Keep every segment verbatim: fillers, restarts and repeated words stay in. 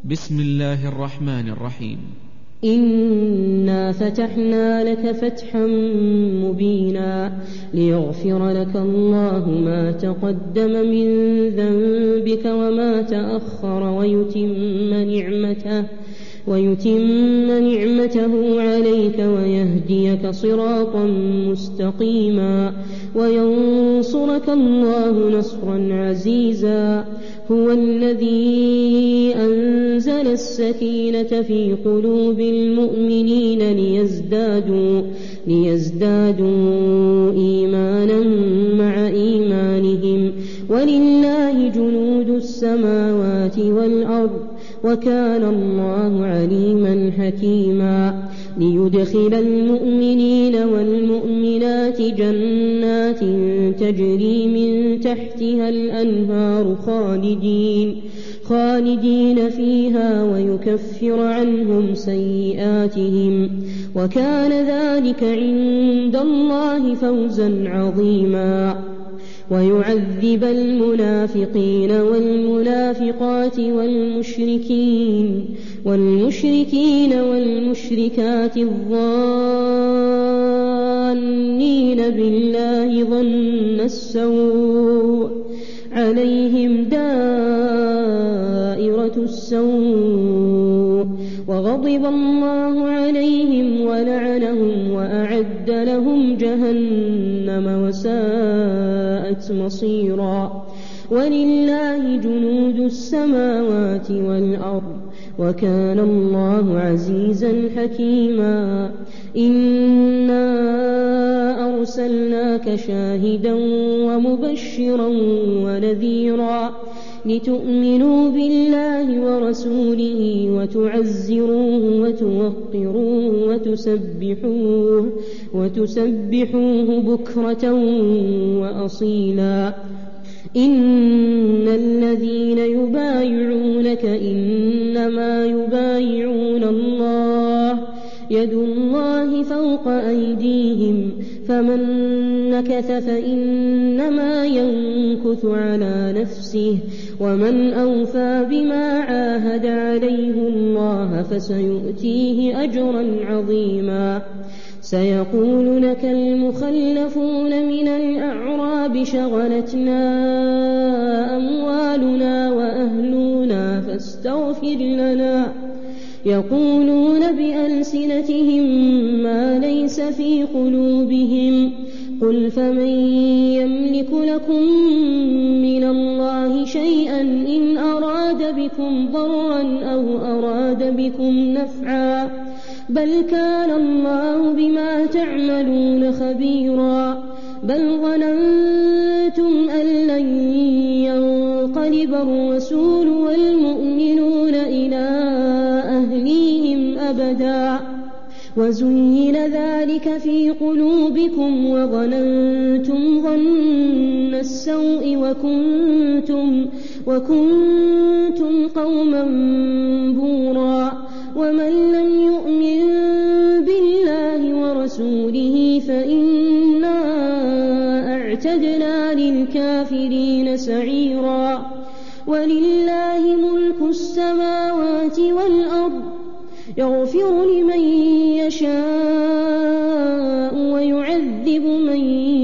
بسم الله الرحمن الرحيم. إنا فتحنا لك فتحا مبينا ليغفر لك الله ما تقدم من ذنبك وما تأخر ويتم نعمته ويتم نعمته عليك ويهديك صراطا مستقيما وينصرك الله نصرا عزيزا. هو الذي أنزل السكينة في قلوب المؤمنين ليزدادوا, ليزدادوا إيمانا مع إيمانهم ولله جنود السماوات والأرض وكان الله عليما حكيما. ليدخل المؤمنين والمؤمنات جنات تجري من تحتها الأنهار خالدين, خالدين فيها ويكفر عنهم سيئاتهم وكان ذلك عند الله فوزا عظيما. ويعذب المنافقين والمنافقات والمشركين والمشركين والمشركات الظانين بالله ظن السوء عليهم دائرة السوء وغضب الله عليهم ولعنهم وأعد لهم جهنم وساءت مصيرا. ولله جنود السماوات والأرض وكان الله عزيزا حكيما. إنا أرسلناك شاهدا ومبشرا ونذيرا لتؤمنوا بالله ورسوله وتعزروه وتوقروه وتسبحوه, وتسبحوه بكرة وأصيلا. إن الذين يبايعونك إنما يبايعون الله يد الله فوق أيديهم فمن نكث فإنما ينكث على نفسه ومن أوفى بما عاهد عليه الله فسيؤتيه أجرا عظيما. سيقول لك المخلفون من الأعراب شغلتنا أموالنا وأهلنا فاستغفر لنا يقولون بألسنتهم ما ليس في قلوبهم قل فمن يملك لكم من الله شيئا إن أراد بكم ضرا أو أراد بكم نفعا بل كان الله بما تعملون خبيرا. بل ظننتم أن لن ينقلب الرسول والمؤمنون إلى أهليهم أبدا وزين ذلك في قلوبكم وظننتم ظن السوء وكنتم, وكنتم قوما بورا. ومن لم يؤمن بالله ورسوله فإنا أعتدنا للكافرين سعيرا. ولله ملك السماوات والأرض يغفر لمن يشاء ويعذب من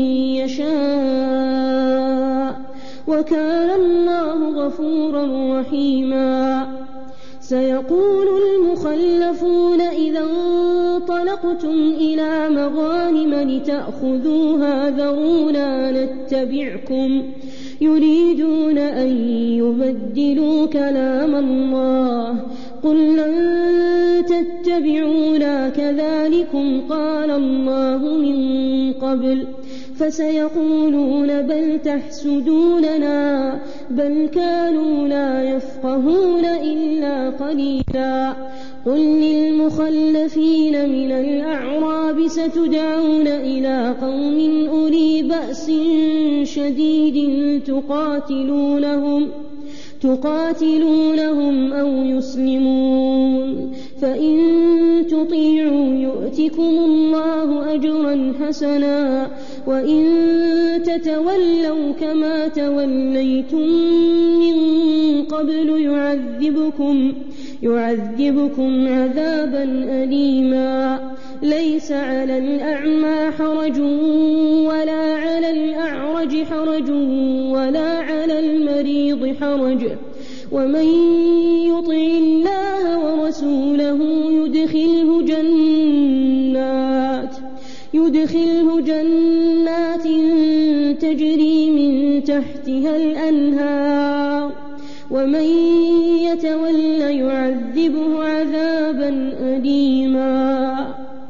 يشاء وكان الله غفورا رحيما. سيقول المخلفون إذا انطلقتم إلى مغانم لتأخذوها ذرونا نتبعكم يريدون أن يبدلوا كلام الله قل لن تتبعونا كذلكم قال الله من قبل فسيقولون بل تحسدوننا بل كانوا لا يفقهون إلا قليلا. قل للمخلفين من الأعراب ستدعون إلى قوم أولي بأس شديد تقاتلونهم تقاتلونهم أو يسلمون فإن تطيعوا يؤتكم الله أجرا حسنا وإن تتولوا كما توليتم من قبل يعذبكم يعذبكم عذابا أليما ليس على الأعمى حرج ولا على الأعرج حرج ولا على المريض حرج ومن يطع الله ورسوله يدخله جنات يدخله جنات تجري من تحتها الأنهار ومن يتولى يعذبه عذابا أليما.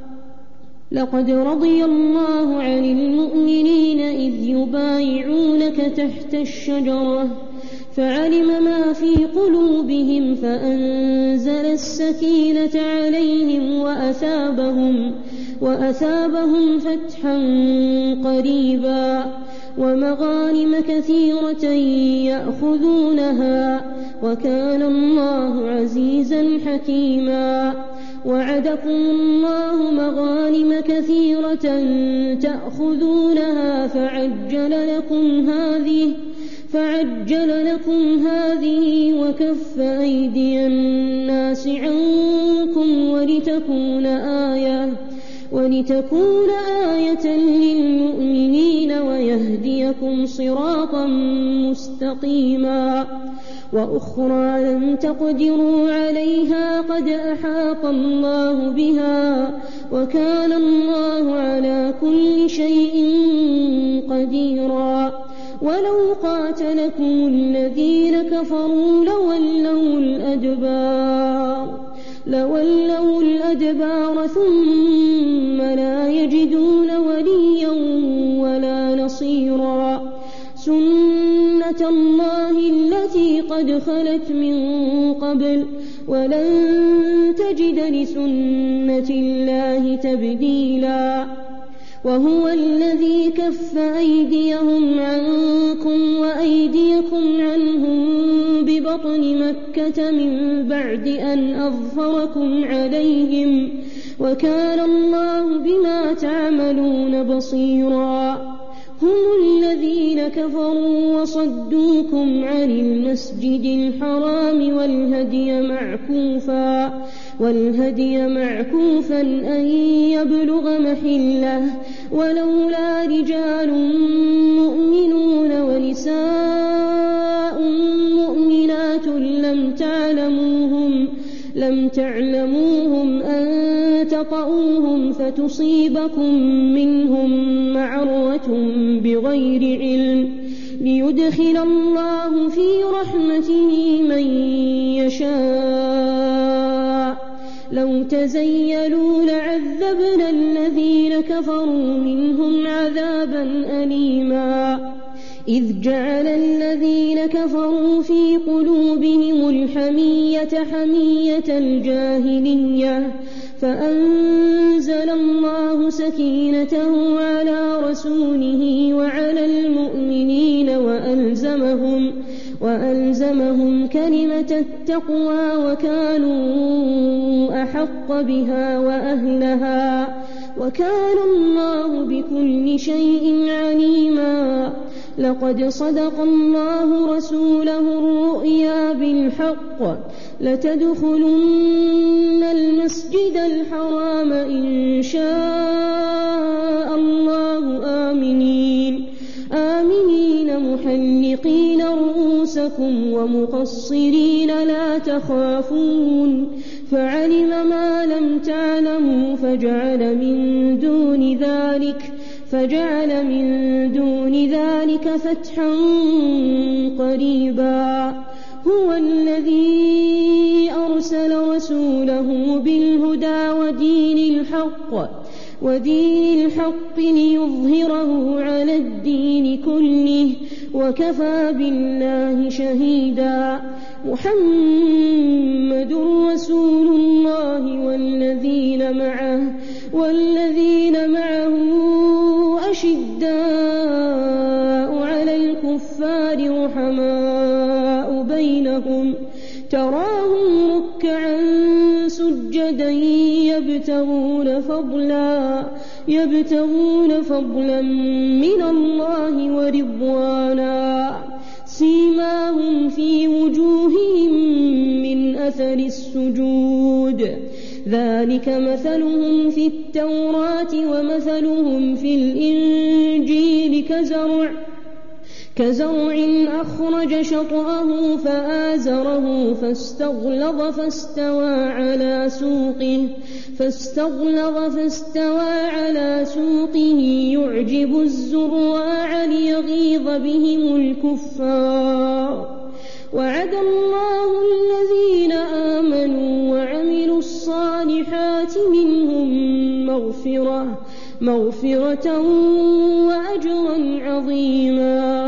لقد رضي الله عن المؤمنين إذ يبايعونك تحت الشجرة فعلم ما في قلوبهم فأنزل السكينة عليهم وأثابهم, وأثابهم فتحا قريبا ومغانم كثيرة يأخذونها وكان الله عزيزا حكيما. وعدكم الله مغانم كثيرة تأخذونها فعجل لكم هذه فعجل لكم هذه وكف أيدي الناس عنكم ولتكون آية ولتكون آية للمؤمنين ويهديكم صراطا مستقيما. وأخرى لم تقدروا عليها قد أحاط الله بها وكان الله على كل شيء قديرا. ولو قاتلكم الذين كفروا لولوا الأدبار لولوا الأدبار ثم لا يجدون وليا ولا نصيرا. سنة الله التي قد خلت من قبل ولن تجد لسنة الله تبديلا. وهو الذي كف أيديهم عنكم وأيديكم عنهم ببطن مكة من بعد أن أظفركم عليهم وكان الله بما تعملون بصيرا. هم الذين كفروا وصدوكم عن المسجد الحرام والهدي معكوفا والهدي معكوفا أن يبلغ محله ولولا رجال مؤمنون ونساء مؤمنات لم تعلموهم لم تعلموهم أن تطؤوهم فتصيبكم منهم معرة بغير علم ليدخل الله في رحمته من يشاء. لو تزيلوا لعذبنا الذين كفروا منهم عذابا أليما. إذ جعل الذين كفروا في قلوبهم الحمية حمية الجاهلية فأنزل الله سكينته على رسوله وعلى المؤمنين وألزمهم, وألزمهم كلمة التقوى وكانوا أحق بها وأهلها وكان الله بكل شيء عليما. لقد صدق الله رسوله الرؤيا بالحق لتدخلن المسجد الحرام إن شاء الله آمنين آمنين محلقين رؤوسكم ومقصرين لا تخافون فعلم ما لم تعلموا فجعل من دون ذلك فجعل من دون ذلك فتحا قريبا. هو الذي أرسل رسوله بالهدى ودين الحق ودين الحق ليظهره على الدين كله وكفى بالله شهيدا. محمد رسول الله والذين معه والذين معه أشداء على الكفار رحماء بينهم تراهم ركعا سجدا يبتغون فضلا يبتغون فضلا من الله ورضوانا. سيماهم في وجوههم من أثر السجود ذلك مثلهم في التوراة ومثلهم في الإنجيل كزرع كزرع أخرج شطأه فآزره فاستغلظ فاستوى على سوقه فاستغلظ فاستوى على سوقه يعجب الزراع ليغيظ بهم الكفار وعد الله الذين آمنوا وعملوا الصالحات منهم مغفرة مغفرة وأجرا عظيما